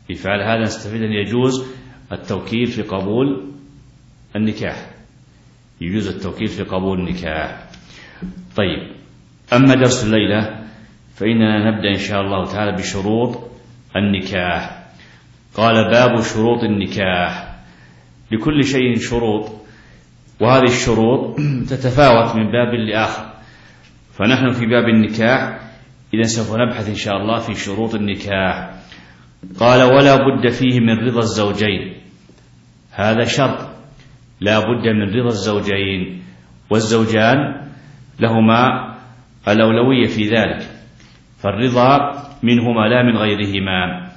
يفعل هذا نستفيد أن يجوز التوكيل في قبول النكاح، يجوز التوكيل في قبول النكاح. طيب، أما درس الليلة فإننا نبدأ إن شاء الله تعالى بشروط النكاح. قال: باب شروط النكاح. لكل شيء شروط، وهذه الشروط تتفاوت من باب لآخر، فنحن في باب النكاح إذا سوف نبحث إن شاء الله في شروط النكاح. قال: ولا بد فيه من رضا الزوجين. هذا شرط، لا بد من رضا الزوجين، والزوجان لهما الأولوية في ذلك، فالرضا منهما لا من غيرهما.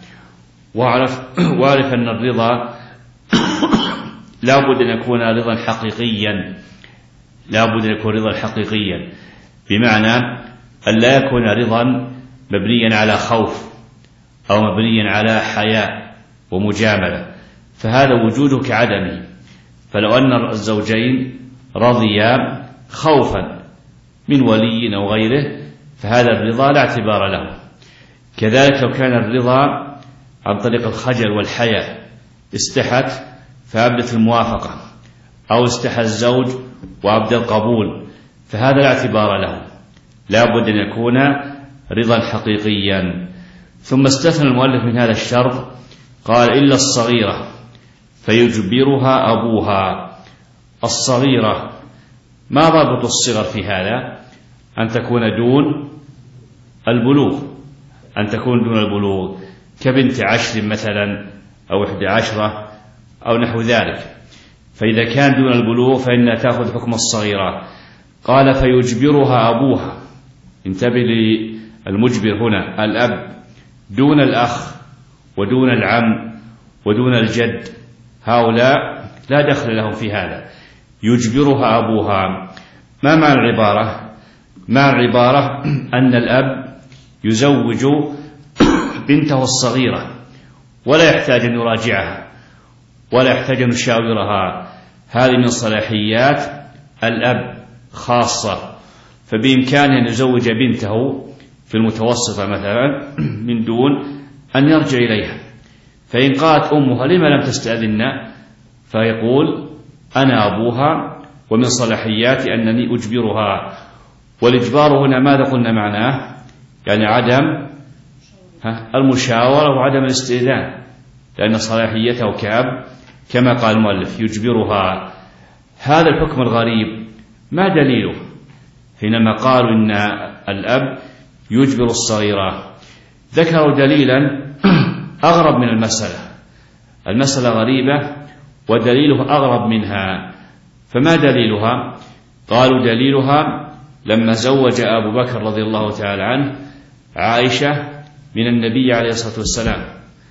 واعرف أن الرضا لا بد أن يكون رضا حقيقيا، لا بد أن يكون رضا حقيقيا، بمعنى أن لا يكون رضا مبنيا على خوف أو مبنيا على حياء ومجاملة، فهذا وجوده كعدمه. فلو أن الزوجين رضيا خوفا من ولي أو غيره فهذا الرضا لا اعتبار له. كذلك لو كان الرضا عن طريق الخجل والحياء، استحت فأبدت الموافقة، أو استحى الزوج وأبدى القبول، فهذا لا اعتبار له، لا بد أن يكون رضا حقيقيا. ثم استثنى المؤلف من هذا الشرط، قال: إلا الصغيرة فيجبرها أبوها. الصغيرة، ما ضابط الصغر في هذا؟ أن تكون دون البلوغ، أن تكون دون البلوغ، كبنت 10 مثلا أو 11 أو نحو ذلك. فإذا كان دون البلوغ فإنها تأخذ حكم الصغيرة. قال: فيجبرها أبوها. انتبه للمجبر هنا، الأب دون الأخ ودون العم ودون الجد، هؤلاء لا دخل لهم في هذا. يجبرها أبوها. ما معنى العبارة؟ معنى العبارة أن الأب يزوج بنته الصغيرة ولا يحتاج أن يراجعها ولا يحتاج أن يشاورها، هذه من صلاحيات الأب خاصة، فبإمكانه أن يزوج بنته في المتوسطة مثلا من دون أن يرجع إليها. فإن قالت أمها: لما لم تستأذننا؟ فيقول: أنا أبوها ومن صلاحياتي أنني أجبرها. والإجبار هنا ماذا قلنا معناه؟ يعني عدم المشاورة وعدم الاستئذان، لأن صلاحيته كأب كما قال المؤلف يجبرها. هذا الحكم الغريب ما دليله حينما قالوا إن الأب يجبر الصغيرة؟ ذكروا دليلا أغرب من المسألة، المسألة غريبة ودليله أغرب منها. فما دليلها؟ قالوا دليلها لما زوج أبو بكر رضي الله تعالى عنه عائشة من النبي عليه الصلاة والسلام،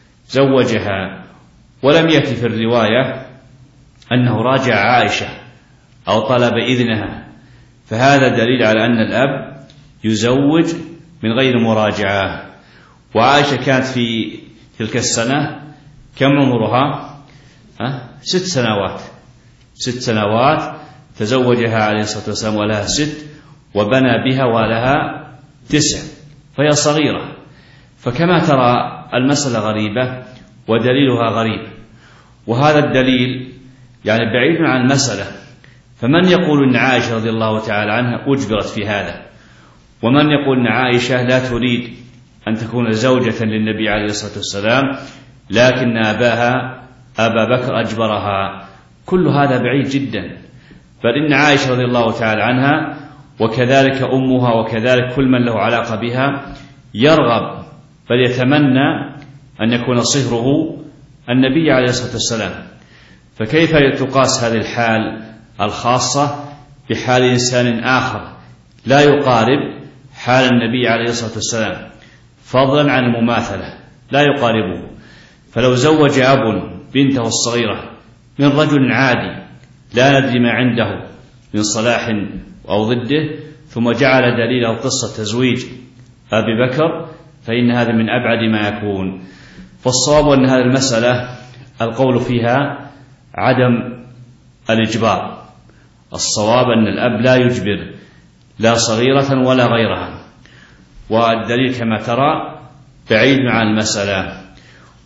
زوجها ولم يأتي في الرواية أنه راجع عائشة أو طلب إذنها، فهذا دليل على أن الأب يزوج من غير مراجعة. وعائشة كانت في تلك السنة كم عمرها؟ 6 سنوات. 6 سنوات تزوجها عليه الصلاة والسلام ولها 6، وبنى بها ولها 9، فهي صغيرة. فكما ترى المسألة غريبة ودليلها غريب، وهذا الدليل يعني بعيد عن المسألة. فمن يقول إن عائشة رضي الله تعالى عنها أجبرت في هذا، ومن يقول إن عائشة لا تريد أن تكون زوجة للنبي عليه الصلاة والسلام لكن أبا بكر أجبرها. كل هذا بعيد جدا، بل إن عائشة رضي الله تعالى عنها وكذلك أمها وكذلك كل من له علاقة بها يرغب بل يتمنى أن يكون صهره النبي عليه الصلاة والسلام. فكيف تقاس هذه الحال الخاصة بحال إنسان آخر لا يقارب حال النبي عليه الصلاة والسلام، فضلا عن المماثلة لا يقاربه؟ فلو زوج أب بنته الصغيرة من رجل عادي لا ندري ما عنده من صلاح أو ضده، ثم جعل دليل أو قصة تزويج أبي بكر، فإن هذا من أبعد ما يكون. فالصواب أن هذه المسألة القول فيها عدم الإجبار. الصواب أن الأب لا يجبر لا صغيرة ولا غيرها، والدليل كما ترى بعيد عن المسألة.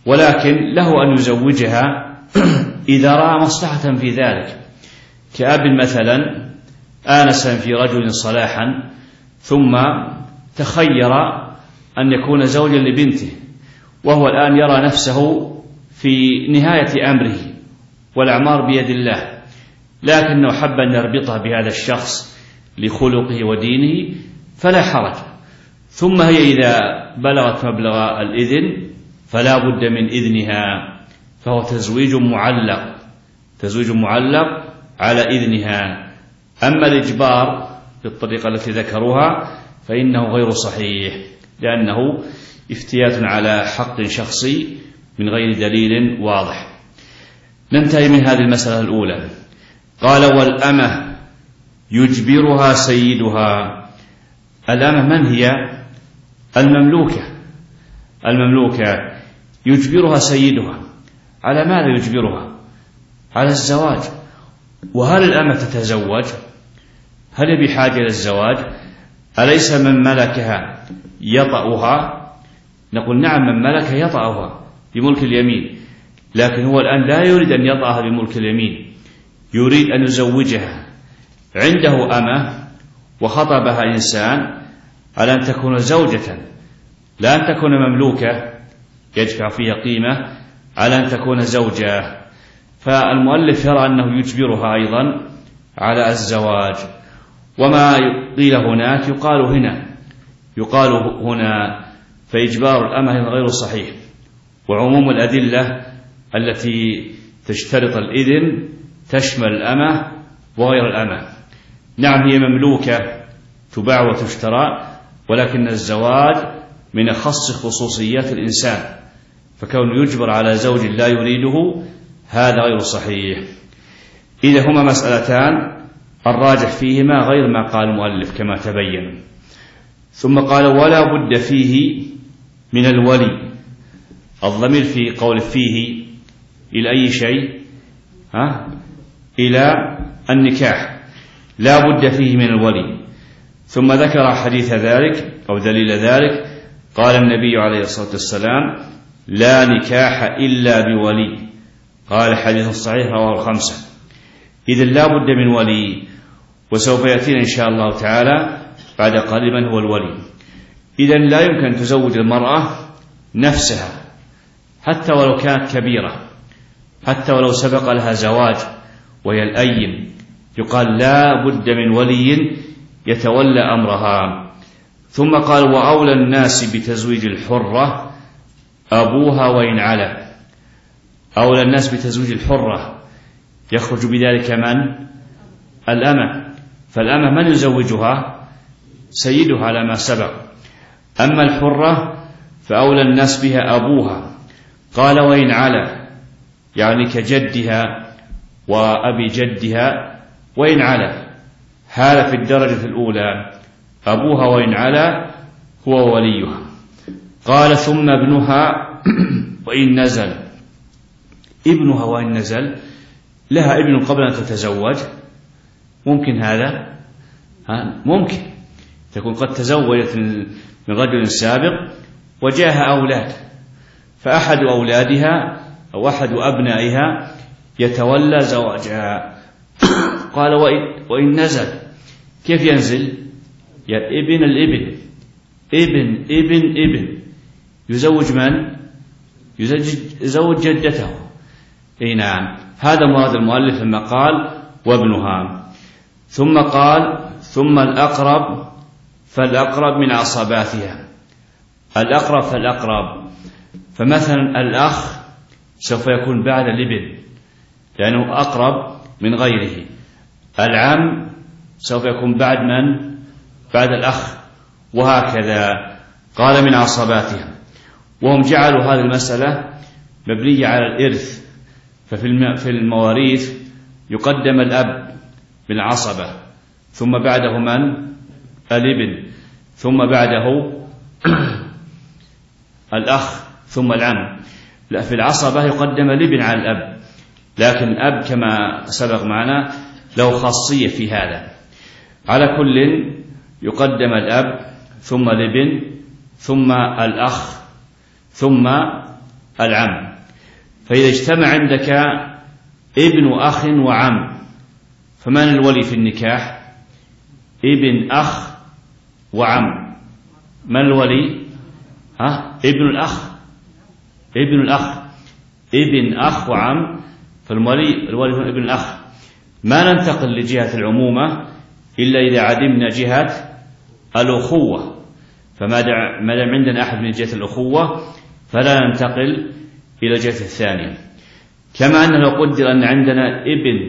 ولكن له أن يزوجها إذا رأى مصلحة في ذلك، كأب مثلا آنس في رجل صلاحا ثم تخير أن يكون زوجا لبنته، وهو الآن يرى نفسه في نهاية أمره والأعمار بيد الله، لكنه حب أن يربطها بهذا الشخص لخلقه ودينه فلا حرج. ثم هي إذا بلغت مبلغ الإذن فلا بد من إذنها، فهو تزويج معلق على إذنها. أما الإجبار بالطريقة التي ذكروها فإنه غير صحيح، لأنه افتيات على حق شخصي من غير دليل واضح. ننتهي من هذه المسألة الأولى. قال والأمة يجبرها سيدها. الأمة من هي؟ المملوكة يجبرها سيدها. على ماذا يجبرها؟ على الزواج. وهل الأمة تتزوج؟ هل بحاجة للزواج؟ أليس من ملكها يطأها؟ نقول نعم، من ملك يطأها بملك اليمين، لكن هو الآن لا يريد أن يطأها بملك اليمين، يريد أن يزوجها. عنده أمة وخطبها إنسان على أن تكون زوجة، لا أن تكون مملوكة يدفع فيها قيمة، على أن تكون زوجة. فالمؤلف يرى أنه يجبرها أيضا على الزواج. وما قيل هناك يقال هنا فإجبار الأمة غير صحيح. وعموم الأدلة التي تشترط الإذن تشمل الأمة وغير الأمة. نعم هي مملوكة تباع وتشترى، ولكن الزواج من أخص خصوصيات الإنسان، فكونه يجبر على زوج لا يريده هذا غير صحيح. إذا هما مسألتان الراجح فيهما غير ما قال المؤلف كما تبين. ثم قال ولا بد فيه من الولي. الضمير في قول فيه إلى أي شيء؟ إلى النكاح، لا بد فيه من الولي. ثم ذكر حديث ذلك أو دليل ذلك. قال النبي عليه الصلاة والسلام لا نكاح إلا بولي. قال حديث صحيح رواه الخمسة. إذن لا بد من ولي، وسوف يأتينا إن شاء الله تعالى بعد قليل من هو الولي. إذن لا يمكن أن تزوج المرأة نفسها حتى ولو كانت كبيرة، حتى ولو سبق لها زواج وهي الأيم، يقال لا بد من ولي يتولى أمرها. ثم قال وأولى الناس بتزويج الحرة أبوها وإن علا. أولى الناس بتزويج الحرة يخرج بذلك من؟ الأمة. فالأمة من يزوجها؟ سيدها على ما سبق. أما الحرة فأولى الناس بها أبوها. قال وإن علا، يعني كجدها وأبي جدها وإن علا، هذا في الدرجة الأولى، أبوها وإن علا هو وليها. قال ثم ابنها وإن نزل. ابنها وإن نزل، لها ابن قبل أن تتزوج، ممكن هذا؟ ممكن تكون قد تزوجت من رجل سابق وجاءها أولاد، فأحد أولادها أو أحد أبنائها يتولى زواجها. قال وإن نزل، كيف ينزل؟ يعني ابن الابن، ابن يزوج من؟ يزوج جدته. اي نعم، هذا مراد المؤلف لما قال وابنها. ثم قال ثم الأقرب فالأقرب من عصباتها. الأقرب فالأقرب، فمثلا الأخ سوف يكون بعد الابن لأنه أقرب من غيره. العم سوف يكون بعد من؟ بعد الأخ، وهكذا. قال من عصباتها. وهم جعلوا هذه المسألة مبنية على الإرث، ففي المواريث يقدم الأب بالعصبة، ثم بعده من؟ الابن، ثم بعده الأخ، ثم العم. لا، في العصبة يقدم الابن على الأب، لكن الأب كما سبق معنا له خاصية في هذا. على كل يقدم الأب ثم الابن ثم الأخ ثم العم. فإذا اجتمع عندك ابن أخ وعم، فمن الولي في النكاح؟ ابن أخ وعم. من الولي؟ ابن أخ وعم، فالولي هو ابن الأخ. ما ننتقل لجهة العمومة إلا إذا عدمنا جهة الأخوة، فما دام عندنا أحد من جهة الأخوة فلا ننتقل إلى جهة الثانية. كما أنه لو قدر أن عندنا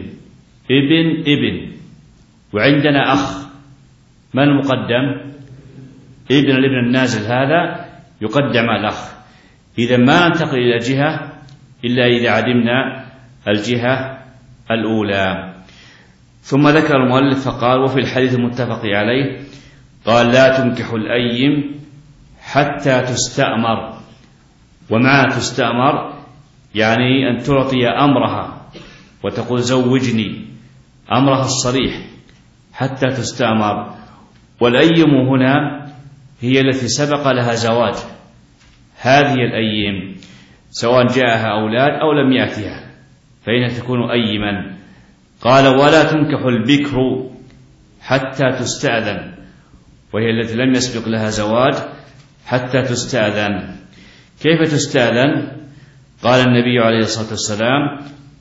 ابن وعندنا أخ، من المقدم؟ الابن النازل هذا يقدم على الأخ. إذا ما ننتقل إلى جهة إلا إذا عدمنا الجهة الأولى. ثم ذكر المؤلف فقال: وفي الحديث المتفق عليه قال: لا تنكح الأيم حتى تستأمر. ومعنى تستأمر يعني أن تعطي أمرها وتقول زوجني، أمرها الصريح حتى تستأمر. والأيم هنا هي التي سبق لها زواج، هذه الأيم سواء جاءها أولاد أو لم يأتها فإنها تكون أيما. قال: ولا تنكح البكر حتى تستأذن، وهي التي لم يسبق لها زواج حتى تستأذن. كيف تستأذن؟ قال النبي عليه الصلاة والسلام: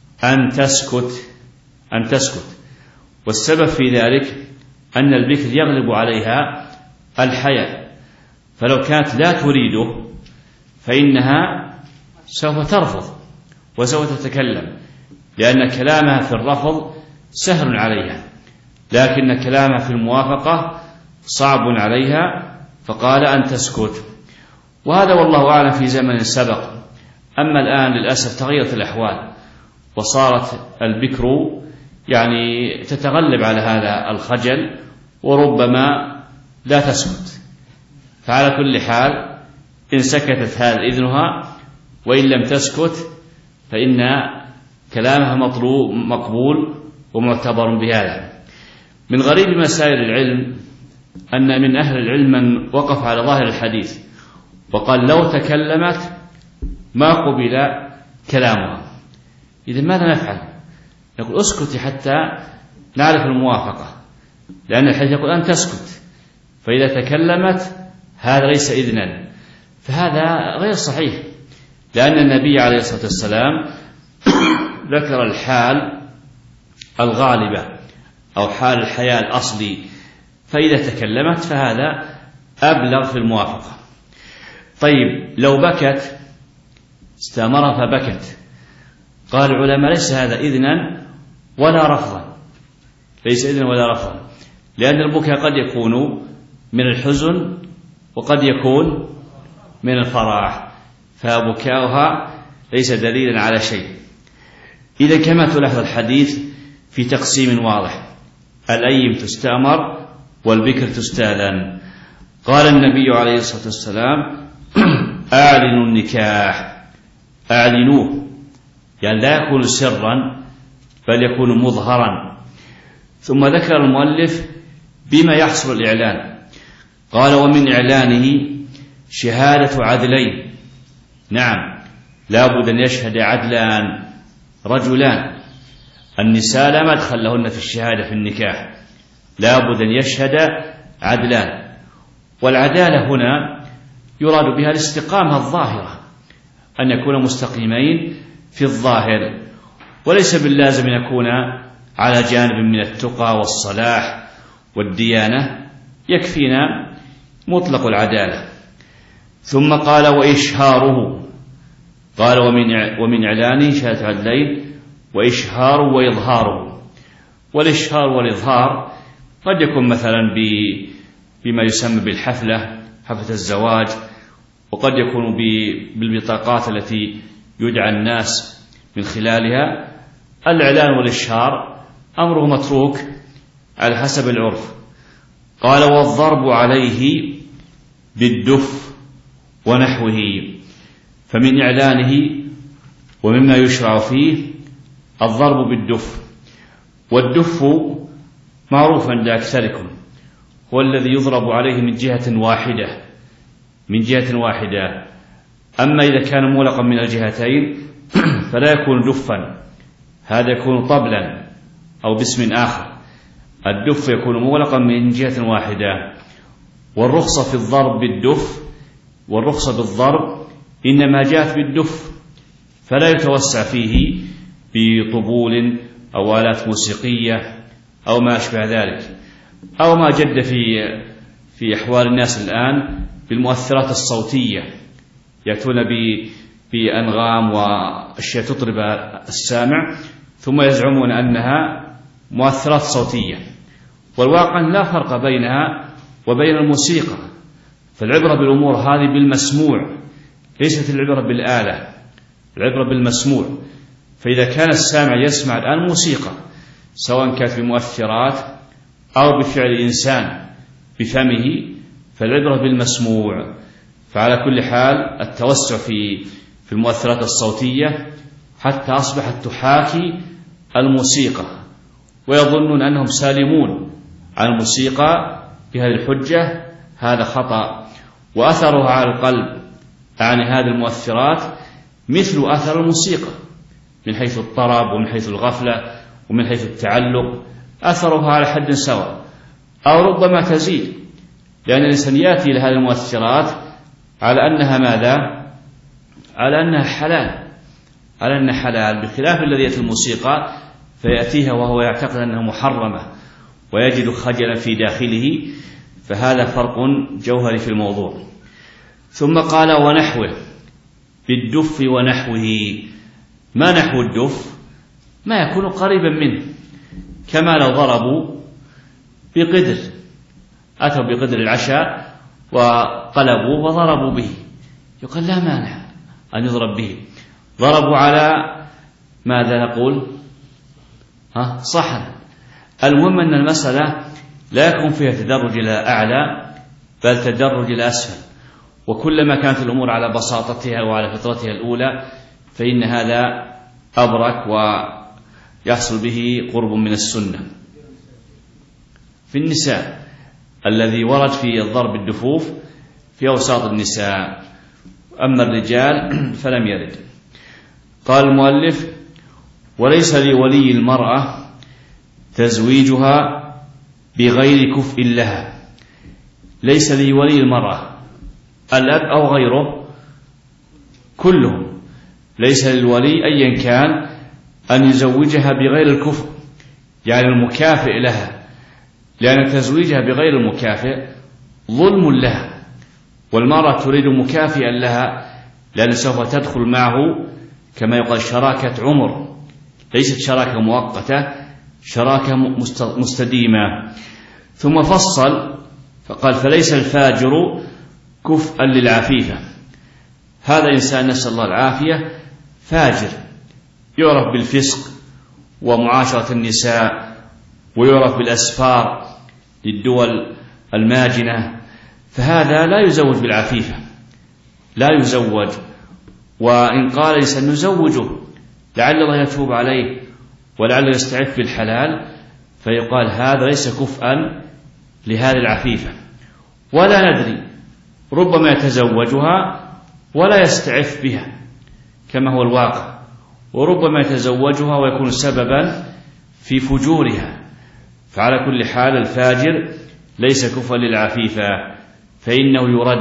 أن تسكت. والسبب في ذلك أن البكر يغلب عليها الحياء، فلو كانت لا تريده فإنها سوف ترفض وسوف تتكلم، لأن كلامها في الرفض سهل عليها، لكن كلامها في الموافقة صعب عليها، فقال أن تسكت. وهذا والله أعلم في زمن سبق. أما الآن للأسف تغيرت الأحوال وصارت البكر يعني تتغلب على هذا الخجل وربما لا تسكت. فعلى كل حال إن سكتت هذا إذنها، وإن لم تسكت فإن كلامها مقبول ومعتبر بهذا. من غريب مسائل العلم أن من أهل العلم من وقف على ظاهر الحديث وقال لو تكلمت ما قبل كلامها. إذا ماذا نفعل؟ نقول اسكتي حتى نعرف الموافقة، لأن الحديث يقول أن تسكت، فإذا تكلمت هذا ليس إذنا، فهذا غير صحيح، لأن النبي عليه الصلاة والسلام ذكر الحال الغالبة أو حال الحياة الأصلي، فإذا تكلمت فهذا أبلغ في الموافقة. طيب لو بكت، استأمرها فبكت، قال العلماء ليس هذا إذنا ولا رفضا، ليس إذنا ولا رفضا، لأن البكاء قد يكون من الحزن وقد يكون من الفرح، فبكاؤها ليس دليلا على شيء. إذا كما تلاحظ الحديث في تقسيم واضح، الأيم تستأمر والبكر تستأذن. قال النبي عليه الصلاة والسلام: أعلنوا النكاح، أعلنوه، يعني لا يكون سرا بل يكون مظهرا. ثم ذكر المؤلف بما يحصل الإعلان، قال: ومن إعلانه شهادة عدلين. نعم، لا بد أن يشهد عدلان رجلان، النساء لا مدخل لهن في الشهادة في النكاح، لا بد أن يشهد عدلان. والعدالة هنا يراد بها الاستقامة الظاهرة، أن يكون مستقيمين في الظاهر، وليس باللازم أن يكون على جانب من التقى والصلاح والديانة، يكفينا مطلق العدالة. ثم قال: وإشهاره، قال: ومن إعلانه شهادة عدلين وإشهاره وإظهاره. والإشهار والإظهار قد يكون مثلا بما يسمى بالحفلة، حفلة الزواج، وقد يكون بالبطاقات التي يدعى الناس من خلالها. الإعلان والإشهار أمره متروك على حسب العرف. قال: والضرب عليه بالدف ونحوه. فمن إعلانه ومما يشرع فيه الضرب بالدف، والدف معروف عند أكثركم هو الذي يضرب عليه من جهة واحدة، أما إذا كان مغلقا من الجهتين فلا يكون دفا، هذا يكون طبلا أو باسم آخر. الدف يكون مغلقا من جهة واحدة. والرخصة في الضرب بالدف، والرخصة بالضرب إنما جاءت بالدف، فلا يتوسع فيه بطبول أو آلات موسيقية أو ما أشبه ذلك، أو ما جد في أحوال الناس الآن بالمؤثرات الصوتية، يأتون بأنغام وأشياء تطرب السامع ثم يزعمون أنها مؤثرات صوتية، والواقع لا فرق بينها وبين الموسيقى. فالعبرة بالأمور هذه بالمسموع، ليست العبرة بالآلة، العبرة بالمسموع. فإذا كان السامع يسمع الآن موسيقى سواء كانت بمؤثرات أو بفعل إنسان بفمه، فالعبرة بالمسموع. فعلى كل حال التوسع في المؤثرات الصوتية حتى أصبحت تحاكي الموسيقى، ويظنون أنهم سالمون عن الموسيقى بهذه الحجة، هذا خطأ. وأثرها على القلب عن هذه المؤثرات مثل أثر الموسيقى من حيث الطرب ومن حيث الغفلة ومن حيث التعلق، أثرها على حد سواء أو ربما تزيد، لأن الإنسان يأتي إلى هذه المؤثرات على أنها ماذا؟ على أنها حلال، على أنها حلال، بخلاف الذي يأتي الموسيقى فيأتيها وهو يعتقد أنها محرمة ويجد خجلا في داخله. فهذا فرق جوهري في الموضوع. ثم قال ونحوه، بالدف ونحوه. ما نحو الدف؟ ما يكون قريبا منه، كما لو ضربوا بقدر، أتوا بقدر العشاء وقلبوا وضربوا به، يقال لا مانع أن يضرب به. ضربوا على ماذا نقول؟ صحن. المهم أن المسألة لا يكون فيها تدرج إلى أعلى بل تدرج إلى أسفل، وكلما كانت الأمور على بساطتها وعلى فطرتها الأولى فإن هذا أبرك ويحصل به قرب من السنة. في النساء الذي ورد في الضرب الدفوف في أوساط النساء، أما الرجال فلم يرد. قال المؤلف وليس لولي المرأة تزويجها بغير كفء لها. ليس لولي المرأة، الأب أو غيره كلهم، ليس للولي أيا كان أن يزوجها بغير الكفء، يعني المكافئ لها، لأن تزويجها بغير المكافئ ظلم لها، والمرأة تريد مكافئا لها، لأن سوف تدخل معه كما يقال شراكة عمر، ليست شراكة مؤقتة، شراكة مستديمة. ثم فصل فقال فليس الفاجر كفءا للعفيفة. هذا إنسان نسأل الله العافية فاجر، يعرف بالفسق ومعاشرة النساء، ويعرف بالأسفار للدول الماجنة، فهذا لا يزوج بالعفيفة، لا يزوج. وإن قال إنسان نزوجه لعل الله يتوب عليه ولعل يستعف بالحلال، فيقال هذا ليس كفءا لهذه العفيفة، ولا ندري ربما يتزوجها ولا يستعف بها كما هو الواقع، وربما يتزوجها ويكون سببا في فجورها. فعلى كل حال الفاجر ليس كفءا للعفيفة، فإنه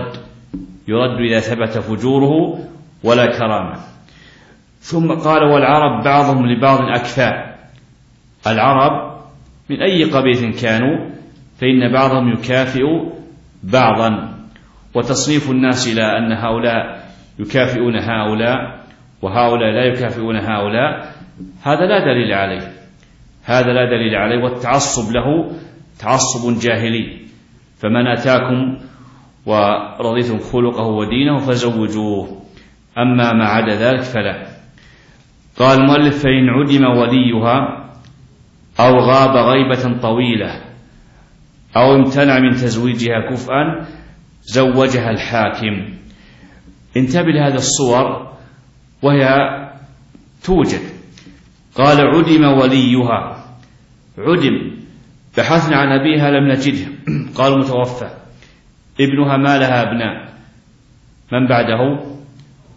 يرد إذا ثبت فجوره ولا كرامة. ثم قال والعرب بعضهم لبعض أكفاء. العرب من أي قبيلة كانوا فإن بعضهم يكافئ بعضا، وتصنيف الناس إلى أن هؤلاء يكافئون هؤلاء وهؤلاء لا يكافئون هؤلاء هذا لا دليل عليه، هذا لا دليل عليه، والتعصب له تعصب جاهلي. فمن أتاكم ورضيتم خلقه ودينه فزوجوه، أما ما عدا ذلك فلا. قال المؤلف فإن عدم وليها أو غاب غيبة طويلة أو امتنع من تزويجها كفءا زوجها الحاكم. انتبه لهذه الصور وهي توجد. قال عدم وليها، عدم، بحثنا عن أبيها لم نجده، قال متوفى، ابنها ما لها أبناء، من بعده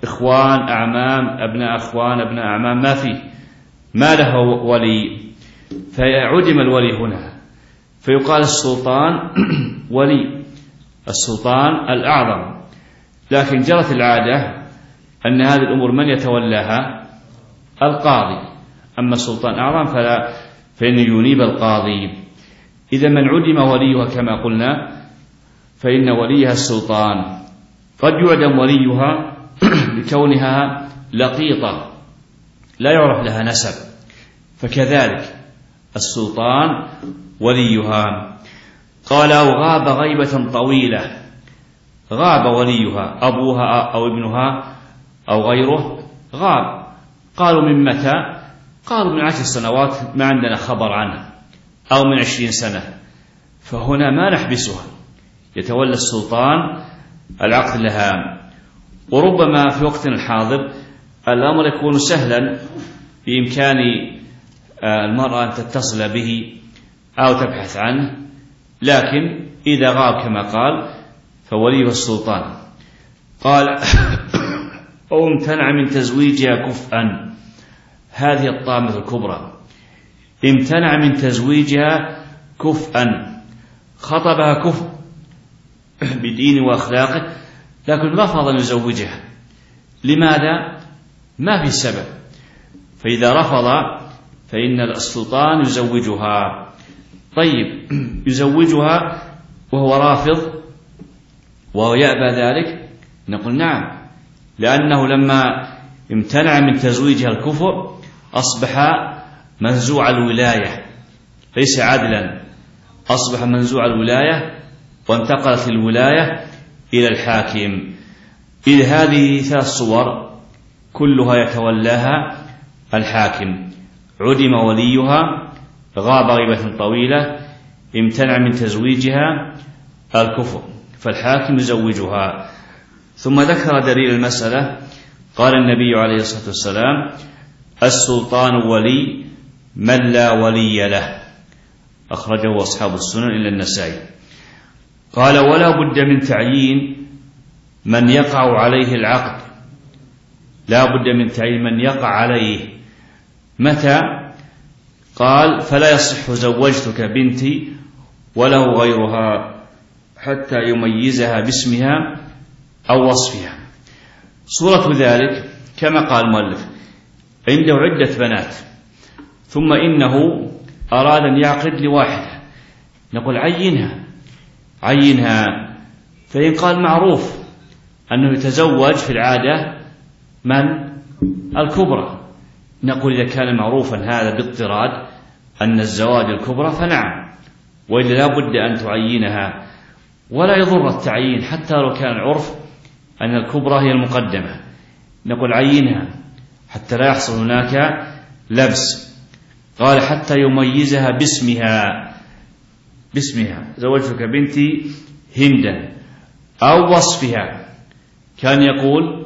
إخوان أعمام أبناء أخوان أبناء أعمام ما له ولي، فيعدم الولي هنا، فيقال السلطان ولي السلطان الأعظم. لكن جرت العادة أن هذه الأمور من يتولاها؟ القاضي. أما السلطان الأعظم فإنه ينيب القاضي. إذا من عدم وليها كما قلنا فإن وليها السلطان. قد يعدم وليها لكونها لقيطة لا يعرف لها نسب، فكذلك السلطان وليها. قال أو غاب غيبة طويلة، غاب وليها أبوها أو ابنها أو غيره غاب. قالوا من متى؟ قالوا من 10 سنوات ما عندنا خبر عنه، أو من 20 سنة، فهنا ما نحبسها، يتولى السلطان العقد لها. وربما في وقتنا الحاضر الأمر يكون سهلا، بإمكان المرأة أن تتصل به أو تبحث عنه، لكن إذا غاب كما قال فوليه السلطان. قال أو امتنع من تزويجها كفءا، هذه الطامة الكبرى، امتنع من تزويجها كفءا، خطبها كفء بدين وأخلاقه لكن رفض أن يزوجها. لماذا؟ ما في سبب. فإذا رفض فإن السلطان يزوجها. طيب يزوجها وهو رافض وهو يأبى ذلك؟ نقول نعم، لأنه لما امتنع من تزويجها الكفء أصبح منزوع الولاية، ليس عدلا، أصبح منزوع الولاية وانتقلت الولاية إلى الحاكم. إذ هذه 3 صور كلها يتولاها الحاكم: عدم وليها، غاب غيبة طويلة، امتنع من تزويجها الكفء، فالحاكم يزوجها. ثم ذكر دليل المسألة، قال النبي عليه الصلاة والسلام: السلطان ولي من لا ولي له، أخرجه أصحاب السنن إلا النسائي. قال ولا بد من تعيين من يقع عليه العقد، لا بد من تعيين من يقع عليه. متى؟ قال فلا يصح زوجتك بنتي وله غيرها حتى يميزها باسمها أو وصفها. صورة ذلك كما قال المؤلف: عنده عدة بنات ثم إنه أراد أن يعقد لواحدة، نقول عينها. فإن قال معروف أنه يتزوج في العادة من؟ الكبرى، نقول إذا كان معروفا هذا باضطراد أن الزواج الكبرى فنعم، وإلا لا بد أن تعينها، ولا يضر التعيين حتى لو كان العرف أن الكبرى هي المقدمة، نقول عينها حتى لا يحصل هناك لبس. قال حتى يميزها باسمها، زوجتك بنتي هندا، أو وصفها، كان يقول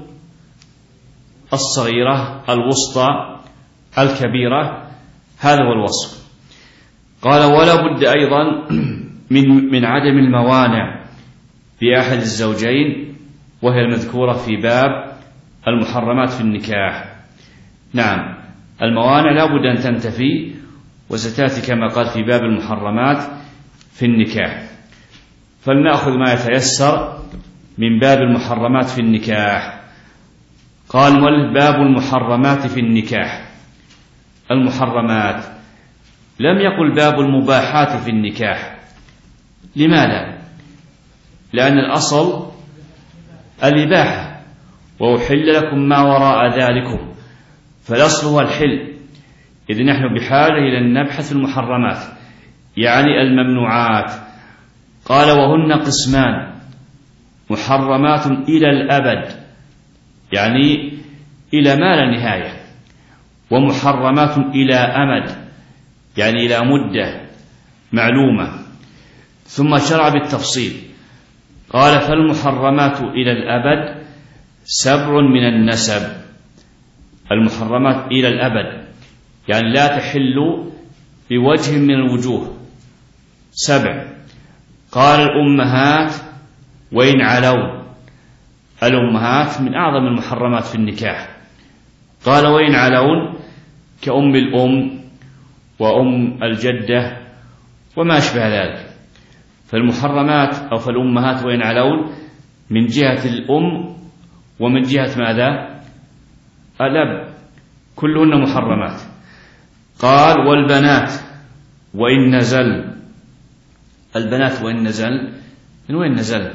الصغيرة الوسطى الكبيرة، هذا هو الوصف. قال ولا بد أيضا من عدم الموانع في أحد الزوجين، وهي المذكورة في باب المحرمات في النكاح. نعم، الموانع لا بد أن تنتفي، وستأتي كما قال في باب المحرمات في النكاح. فلنأخذ ما يتيسر من باب المحرمات في النكاح. قال باب المحرمات في النكاح. المحرمات، لم يقل باب المباحات في النكاح. لماذا؟ لأن الأصل الإباحة، وأحل لكم ما وراء ذلكم، فالأصل هو الحل. إذ نحن بحاجة إلى أن نبحث المحرمات، يعني الممنوعات. قال وهن قسمان: محرمات إلى الأبد، يعني إلى ما لا نهاية، ومحرمات إلى أمد، يعني إلى مدة معلومة. ثم شرع بالتفصيل، قال فالمحرمات إلى الأبد 7 من النسب. المحرمات إلى الأبد يعني لا تحل بوجه من الوجوه 7. قال الأمهات وإن علوا، الأمهات من أعظم المحرمات في النكاح. قال وإن علون كأم الأم وأم الجدة وما أشبه ذلك. فالمحرمات أو فالأمهات وإن علون من جهة الأم ومن جهة ماذا؟ الأب، كلهن محرمات. قال والبنات وإن نزل. البنات وإن نزل، من وين نزل؟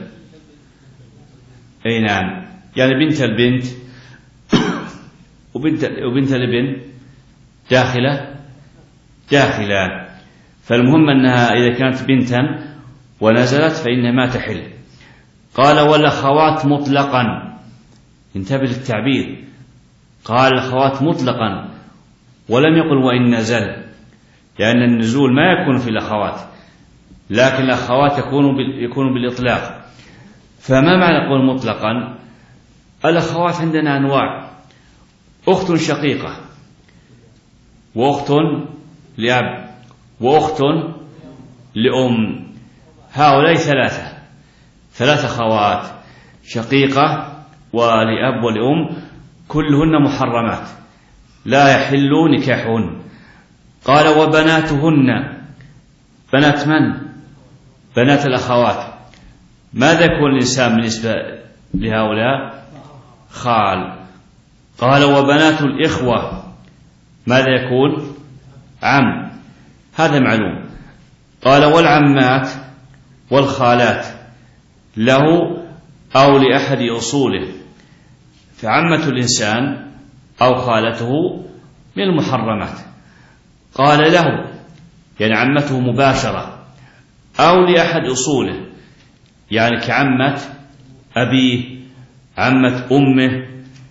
أي نعم، يعني بنت البنت وبنت الابن داخلة. فالمهم أنها إذا كانت بنتا ونزلت فإنها ما تحل. قال والأخوات مطلقا، انتبه للتعبير، قال الأخوات مطلقا ولم يقل وإن نزل، لأن النزول ما يكون في الأخوات، لكن الأخوات يكون بالإطلاق. فما معنى قول مطلقا؟ الأخوات عندنا أنواع: أخت شقيقة، وأخت لأب، وأخت لأم. هؤلاء ثلاث أخوات، شقيقة ولأب ولأم، كلهن محرمات لا يحل نكاحهن. قال وبناتهن، بنات من؟ بنات الأخوات. ماذا يكون الإنسان بالنسبة لهؤلاء؟ خال. قال وبنات الإخوة، ماذا يكون؟ عم، هذا معلوم. قال والعمات والخالات له أو لأحد أصوله، فعمة الإنسان أو خالته من المحرمات. قال له يعني عمته مباشرة، أو لأحد أصوله يعني كعمة أبيه، عمة أمه،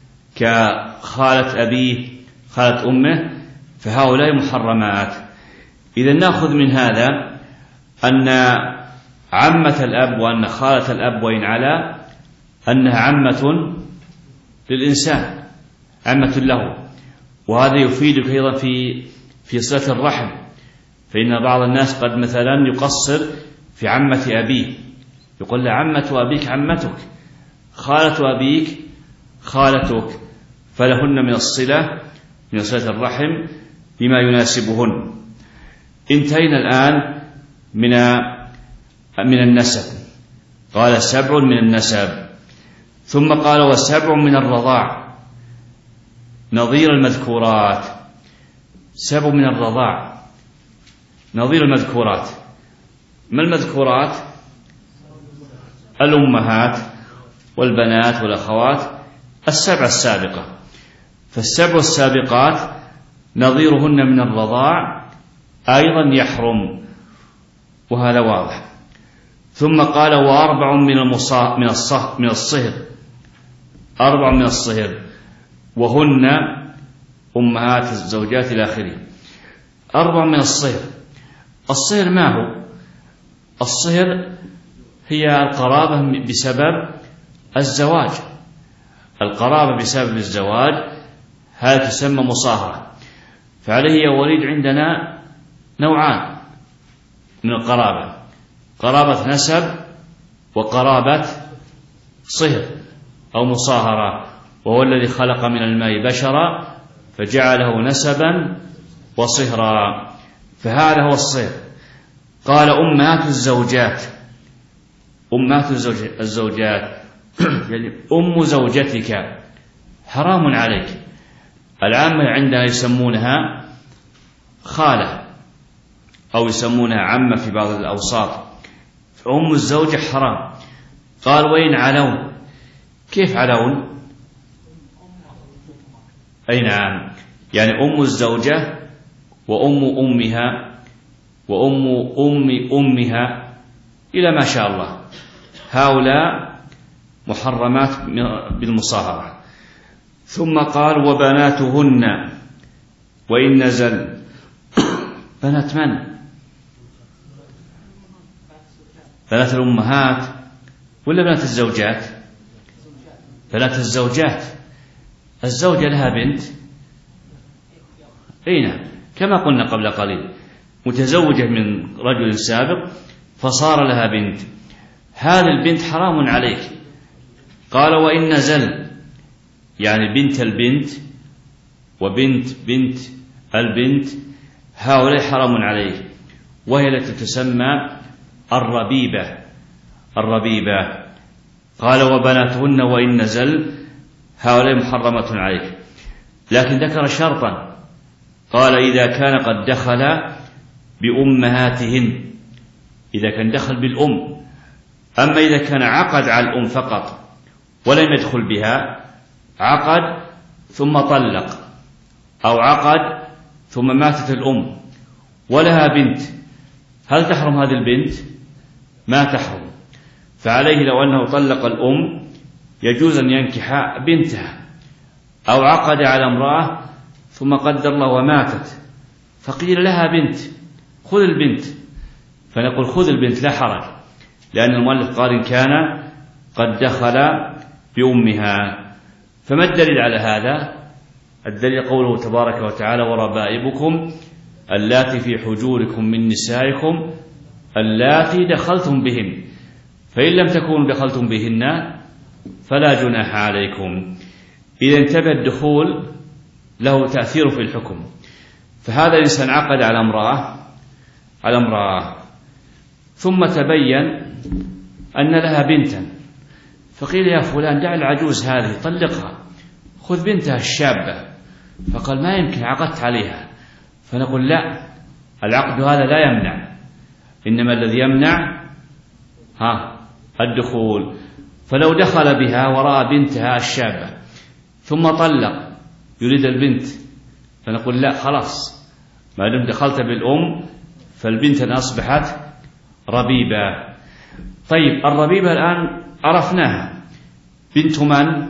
كخالة أبيه، خالة أمه، فهؤلاء محرمات. إذا نأخذ من هذا أن عمة الأب وأن خالة الأب وإن على أنها عمة للإنسان، عمة له. وهذا يفيدك أيضا في صلة الرحم، فإن بعض الناس قد مثلا يقصر في عمة أبيه، يقول له عمة أبيك عمتك، خالة أبيك خالتك، فلهن من صلة الرحم بما يناسبهن. انتهينا الآن من النسب. قال 7 من النسب، ثم قال و7 من الرضاع نظير المذكورات. 7 من الرضاع نظير المذكورات. ما المذكورات؟ الأمهات والبنات والأخوات، 7 السابقة. فال7 السابقات نظيرهن من الرضاع أيضا يحرم، وهذا واضح. ثم قال و4 من الصهر، 4 من الصهر، وهن أمهات الزوجات إلى آخره. 4 من الصهر. الصهر ما هو؟ الصهر هي القرابة بسبب الزواج. القرابة بسبب الزواج هذه تسمى مصاهرة. فعليه يا وليد عندنا نوعان من القرابة: قرابة نسب وقرابة صهر أو مصاهرة. وهو الذي خلق من الماء بشرا فجعله نسبا وصهرا، فهذا هو الصهر. قال أمهات الزوجات، أمهات الزوجات يعني أم زوجتك حرام عليك. العامة عندها يسمونها خالة أو يسمونها عمة في بعض الأوساط، فأم الزوجة حرام. قال وإن علون. كيف علون؟ أي نعم، يعني أم الزوجة وأم أمها وأم أمها إلى ما شاء الله، هؤلاء محرمات بالمصاهرة. ثم قال وبناتهن وإن نزل. بنات من؟ بنات الأمهات ولا بنات الزوجات؟ بنات الزوجات. الزوجة لها بنت، أين كما قلنا قبل قليل، متزوجة من رجل سابق فصار لها بنت. هذه البنت حرام عليك قال وإن نزل يعني بنت البنت وبنت بنت البنت هؤلاء حرام عليه، وهي التي تسمى الربيبة. قال وبناتهن وإن نزل هؤلاء محرمة عليه، لكن ذكر شرطا، قال إذا كان قد دخل بأمهاتهن، إذا كان دخل بالأم. أما إذا كان عقد على الأم فقط ولم يدخل بها، عقد ثم طلق، أو عقد ثم ماتت الأم ولها بنت، هل تحرم هذه البنت؟ ما تحرم. فعليه لو أنه طلق الأم يجوز أن ينكح بنتها، أو عقد على امرأة ثم قدر الله وماتت فقيل لها بنت، خذ البنت، فنقول خذ البنت لا حرج، لأن المؤلف قال إن كان قد دخل بأمها. فما الدليل على هذا؟ الدليل قوله تبارك وتعالى وربائبكم اللاتي في حجوركم من نسائكم اللاتي دخلتم بهن، فإن لم تكونوا دخلتم بهن فلا جناح عليكم. إذا انتبه الدخول له تأثير في الحكم. فهذا الإنسان عقد على امرأة ثم تبين أن لها بنتا، فقيل يا فلان دع العجوز هذه طلقها، خذ بنتها الشابة، فقال ما يمكن عقدت عليها، فنقول لا، العقد هذا لا يمنع، إنما الذي يمنع الدخول. فلو دخل بها ورأى بنتها الشابة ثم طلق يريد البنت، فنقول لا خلاص، ما دام دخلت بالأم فالبنت أصبحت ربيبة. طيب الربيبة الآن عرفناها، بنت من؟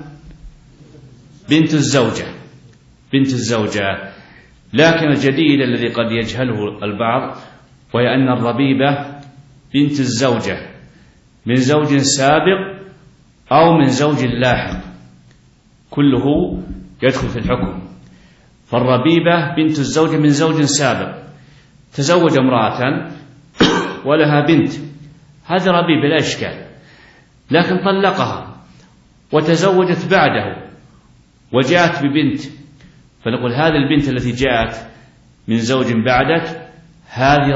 بنت الزوجة. لكن الجديد الذي قد يجهله البعض وهي أن الربيبة بنت الزوجة من زوج سابق أو من زوج لاحق، كله يدخل في الحكم. فالربيبة بنت الزوجة من زوج سابق، تزوج امرأة ولها بنت، هذه ربيبة لا إشكال، لكن طلقها وتزوجت بعده وجاءت ببنت، فنقول هذه البنت التي جاءت من زوج بعدك هذه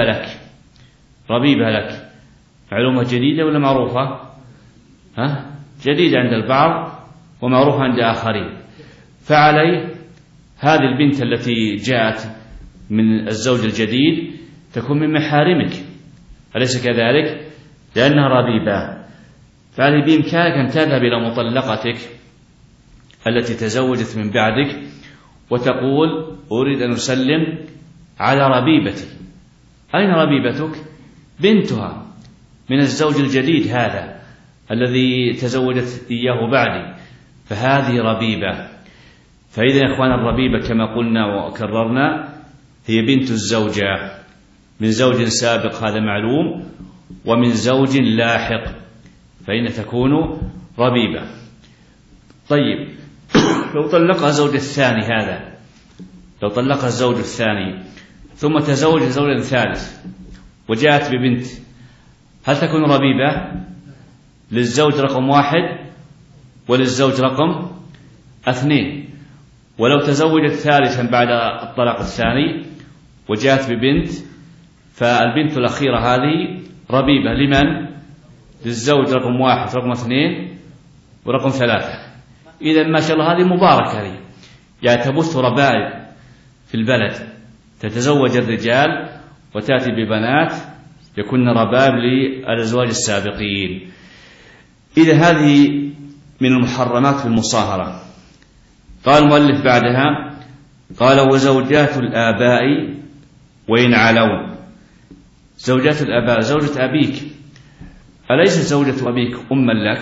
ربيبة لك. معلومة جديدة ولا معروفة؟ جديدة عند البعض ومعروفة عند آخرين. فعليه هذه البنت التي جاءت من الزوج الجديد تكون من محارمك، أليس كذلك؟ لأنها ربيبة. فعليه بإمكانك أن تذهب إلى مطلقتك التي تزوجت من بعدك وتقول أريد أن أسلم على ربيبتي. أين ربيبتك؟ بنتها من الزوج الجديد هذا الذي تزوجت إياه بعدي، فهذه ربيبة. فإذا يا إخوان الربيبة كما قلنا وكررنا هي بنت الزوجة من زوج سابق، هذا معلوم، ومن زوج لاحق فإن تكون ربيبة. طيب لو طلقها الزوج الثاني، لو طلقها الزوج الثاني ثم تزوج زوجا ثالث وجاءت ببنت، هل تكون ربيبة للزوج رقم 1 وللزوج رقم 2؟ ولو تزوجت ثالثا بعد الطلاق الثاني وجاءت ببنت، فالبنت الأخيرة هذه ربيبة لمن؟ للزوج رقم 1 رقم 2 ورقم 3. إذا ما شاء الله هذه مباركة لي، يعني تبث ربائب في البلد، تتزوج الرجال وتأتي ببنات يكون رباب للأزواج السابقين. إذا هذه من المحرمات في المصاهرة. قال المؤلف بعدها قال وزوجات الآباء وإن علون. زوجات الآباء، زوجة أبيك، أليست زوجة أبيك أما لك؟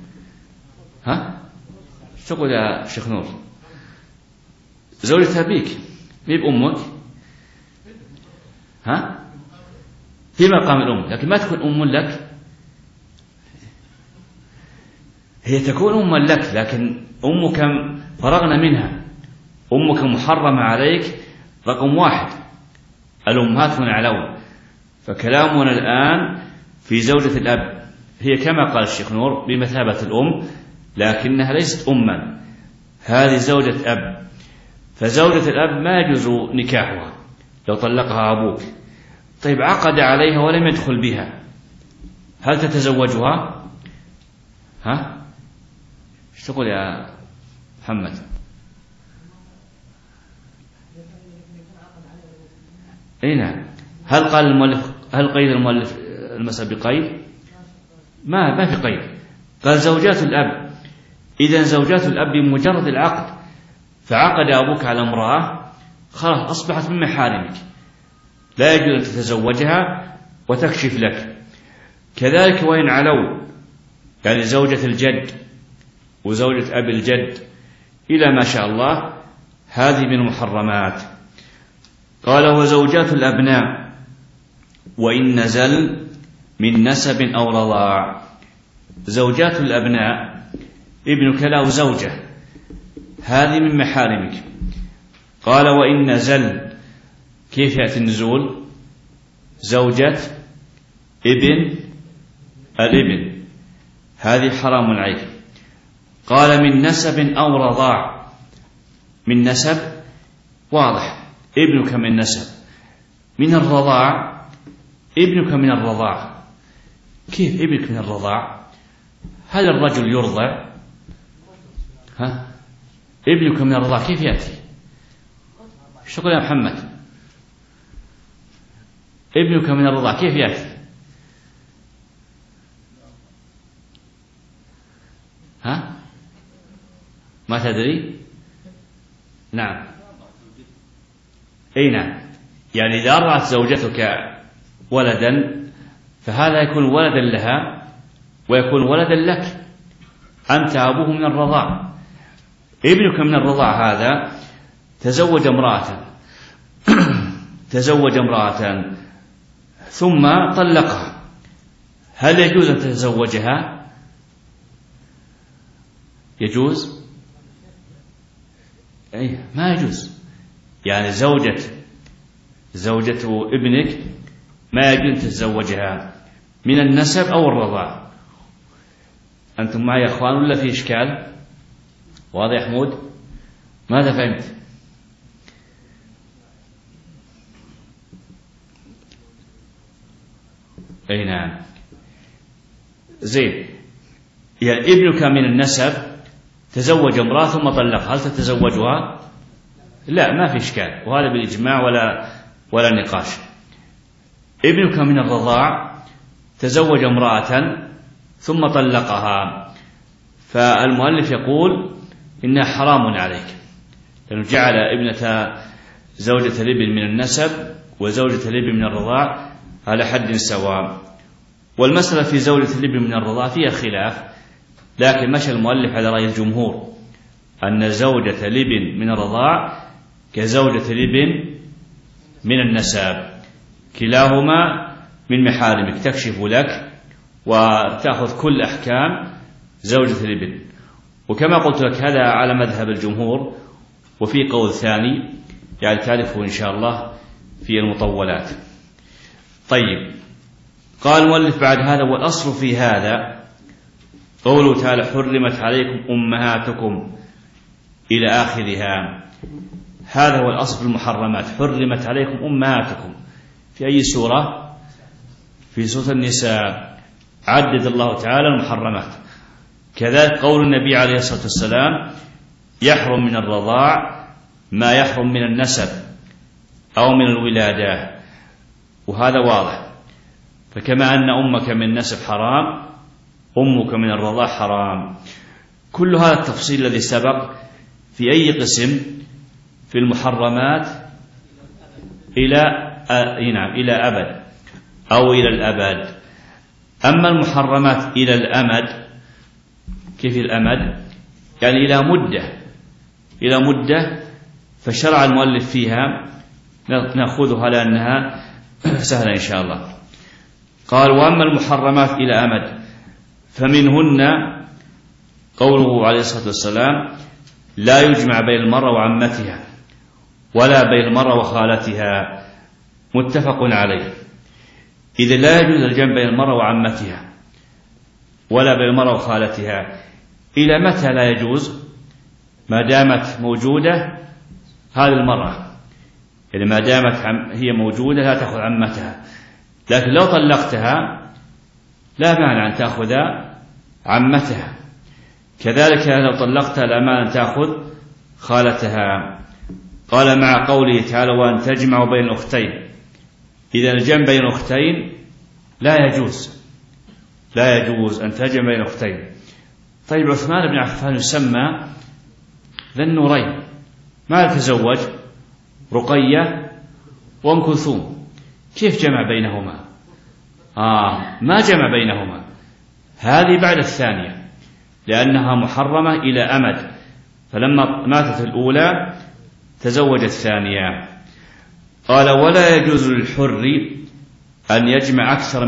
شو تقول يا شيخ نور؟ زوجة أبيك مي بأمك، في مقام الأم، لكن ما تكون أم لك. هي تكون أما لك لكن أمك فرغنا منها، أمك محرمة عليك رقم 1، الأمهات من علون. فكلامنا الآن في زوجة الأب، هي كما قال الشيخ نور بمثابة الأم، لكنها ليست أما، هذه زوجة أب، فزوجة الأب ما يجوز نكاحها لو طلقها أبوك. طيب عقد عليها ولم يدخل بها، هل تتزوجها؟ ها؟ ايش تقول يا محمد؟ اي نعم. هل قال المؤلف، هل قيد المؤلف المسألة بقيد؟ ما في قيد، قال زوجات الأب. إذا زوجات الأب بمجرد العقد، فعقد أبوك على امرأة خلاص أصبحت من محارمك، لا يجوز أن تتزوجها وتكشف لك. كذلك وإن علوا، يعني زوجة الجد وزوجة أبي الجد إلى ما شاء الله، هذه من المحرمات. قال وزوجات الأبناء وإن نزل من نسب أو رضاع. زوجات الأبناء ابنك له زوجة، هذه من محارمك. قال وإن نزل، كيف يأتي النزول؟ زوجة ابن الابن، هذه حرام عليك. قال من نسب أو رضاع. من نسب واضح، ابنك من نسب. من الرضاع، ابنك من الرضاع. كيف ابنك من الرضاع؟ هل الرجل يرضع؟ ها؟ ابنك من الرضاع كيف يأتي؟ ايش تقول يا محمد؟ ابنك من الرضاع كيف يأتي؟ ها؟ ما تدري؟ نعم. أي نعم. يعني إذا أرضعت زوجتك ولدا فهذا يكون ولدا لها ويكون ولدا لك، أنت أبوه من الرضاع. ابنك من الرضاع هذا تزوج امرأة ثم طلقها، هل يجوز أن تتزوجها؟ يجوز؟ أي ما يجوز. يعني زوجة ابنك ما يجوز أن تتزوجها من النسب أو الرضاع. أنتم معي يا أخوان ولا في إشكال؟ واضح يا حمود؟ ماذا فهمت؟ أي نعم. زين. يعني ابنك من النسب تزوج امرأة ثم طلقها، هل تتزوجها؟ لا، ما في إشكال، وهذا بالإجماع ولا نقاش. ابنك من الرضاع تزوج امرأة ثم طلقها، فالمؤلف يقول إنها حرام عليك، لأنه جعل ابنة زوجة الابن من النسب وزوجة الابن من الرضاع على حد سواء. والمسألة في زوجة الابن من الرضاع فيها خلاف، لكن مشى المؤلف على رأي الجمهور أن زوجة الابن من الرضاع كزوجة الابن من النسب، كلاهما من محارمك، تكشف لك وتأخذ كل أحكام زوجة الابن. وكما قلت لك هذا على مذهب الجمهور، وفي قول ثاني يعني تعرفه إن شاء الله في المطولات. طيب، قال المؤلف بعد هذا والأصل في هذا قوله تعالى حرمت عليكم أمهاتكم إلى آخرها. هذا هو الأصل في المحرمات، حرمت عليكم أمهاتكم. في أي سورة؟ في سورة النساء عدد الله تعالى المحرمات. كذلك قول النبي عليه الصلاة والسلام يحرم من الرضاع ما يحرم من النسب أو من الولادة، وهذا واضح. فكما أن أمك من النسب حرام، أمك من الرضاع حرام. كل هذا التفصيل الذي سبق في أي قسم في المحرمات إلى أبد أو إلى الأبد. أما المحرمات إلى الأمد، كيف الأمد؟ يعني إلى مدة فشرع المؤلف فيها، نأخذها لأنها سهلة إن شاء الله. قال وأما المحرمات إلى أمد فمنهن قوله عليه الصلاة والسلام لا يجمع بين المرأة وعمتها ولا بين المرأة وخالتها، متفق عليه. إذا لا يجوز الجمع بين المرأة وعمتها ولا بين المرأة وخالتها إلى متى لا يجوز؟ ما دامت موجودة هذه المرأة، يعني ما دامت هي موجودة لا تأخذ عمتها، لكن لو طلقتها لا مانع أن تأخذ عمتها. كذلك لو طلقتها لا مانع أن تأخذ خالتها. قال مع قوله تعالى وأن تجمع بين الأختين، إذا الجمع بين الأختين لا يجوز أن تجمع بين الأختين. طيب عثمان بن عفان يسمى ذا النورين، ما تزوج رقية وأم كلثوم، كيف جمع بينهما؟ ما جمع بينهما، هذه بعد الثانية لأنها محرمة إلى أمد، فلما ماتت الأولى تزوج الثانية. قال ولا يجوز للحر أن يجمع أكثر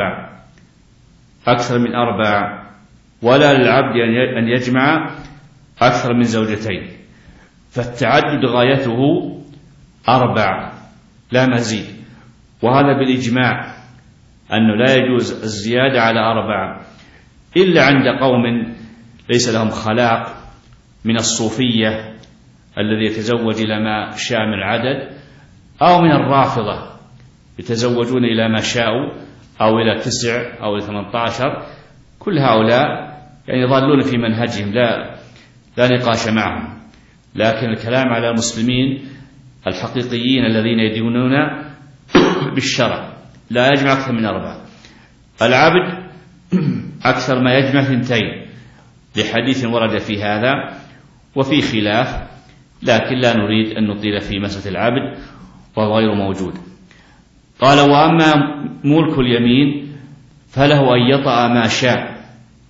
من أربع، ولا للعبد أن يجمع أكثر من زوجتين، فالتعدد غايته 4 لا مزيد، وهذا بالإجماع أنه لا يجوز الزيادة على 4 إلا عند قوم ليس لهم خلاق من الصوفية الذي يتزوج إلى ما شاء من العدد، أو من الرافضة يتزوجون إلى ما شاءوا، أو إلى 9 أو إلى 18. كل هؤلاء يعني يظلون في منهجهم لا نقاش معهم، لكن الكلام على المسلمين الحقيقيين الذين يدينون بالشرع لا يجمع أكثر من 4. العبد أكثر ما يجمع 2 لحديث ورد في هذا وفي خلاف، لكن لا نريد أن نطيل في مسألة العبد وهو غير موجود. قال وأما ملك اليمين فله أن يطأ ما شاء.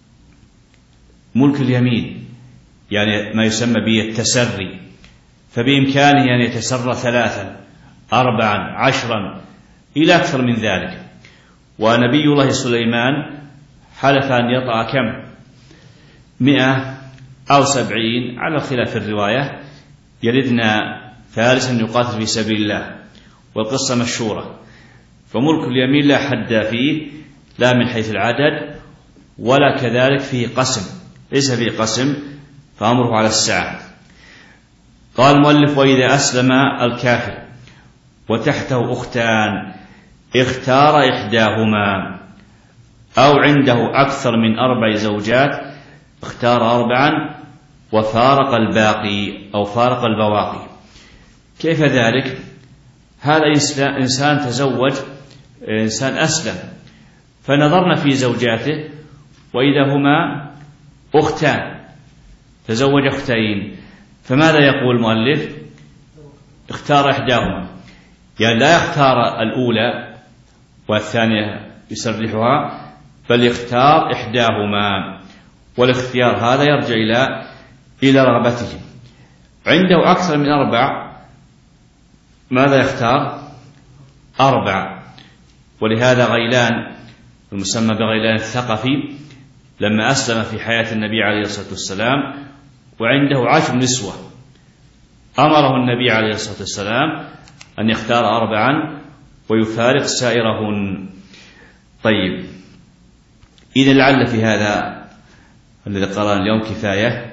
ملك اليمين يعني ما يسمى به التسري، فبإمكانه أن يتسرى 3 4 10 إلى أكثر من ذلك. ونبي الله سليمان حلف أن يطأ كم 100 أو 70 على خلاف الرواية، يردنا فارسا يقاتل في سبيل الله، والقصة مشهورة. فملك اليمين لا حد فيه، لا من حيث العدد ولا كذلك فيه قسم، ليس فيه قسم، فأمره على الساعة. قال المؤلف وإذا أسلم الكافر وتحته أختان اختار إحداهما، أو عنده أكثر من 4 زوجات اختار 4 وفارق الباقي أو فارق البواقي. كيف ذلك؟ هذا إنسان تزوج، إنسان أسلم، فنظرنا في زوجاته وإذا هما أختان، تزوج أختين، فماذا يقول المؤلف؟ اختار إحداهما، يعني لا يختار الأولى والثانية يسرحها، بل يختار إحداهما، والاختيار هذا يرجع إلى رغبته. عنده أكثر من 4 ماذا يختار؟ 4. ولهذا غيلان المسمى بغيلان الثقفي لما أسلم في حياة النبي عليه الصلاة والسلام وعنده 10 نسوة، أمره النبي عليه الصلاة والسلام أن يختار 4 ويفارق سائرهن. طيب، إذا لعل في هذا الذي قرأنا اليوم كفاية،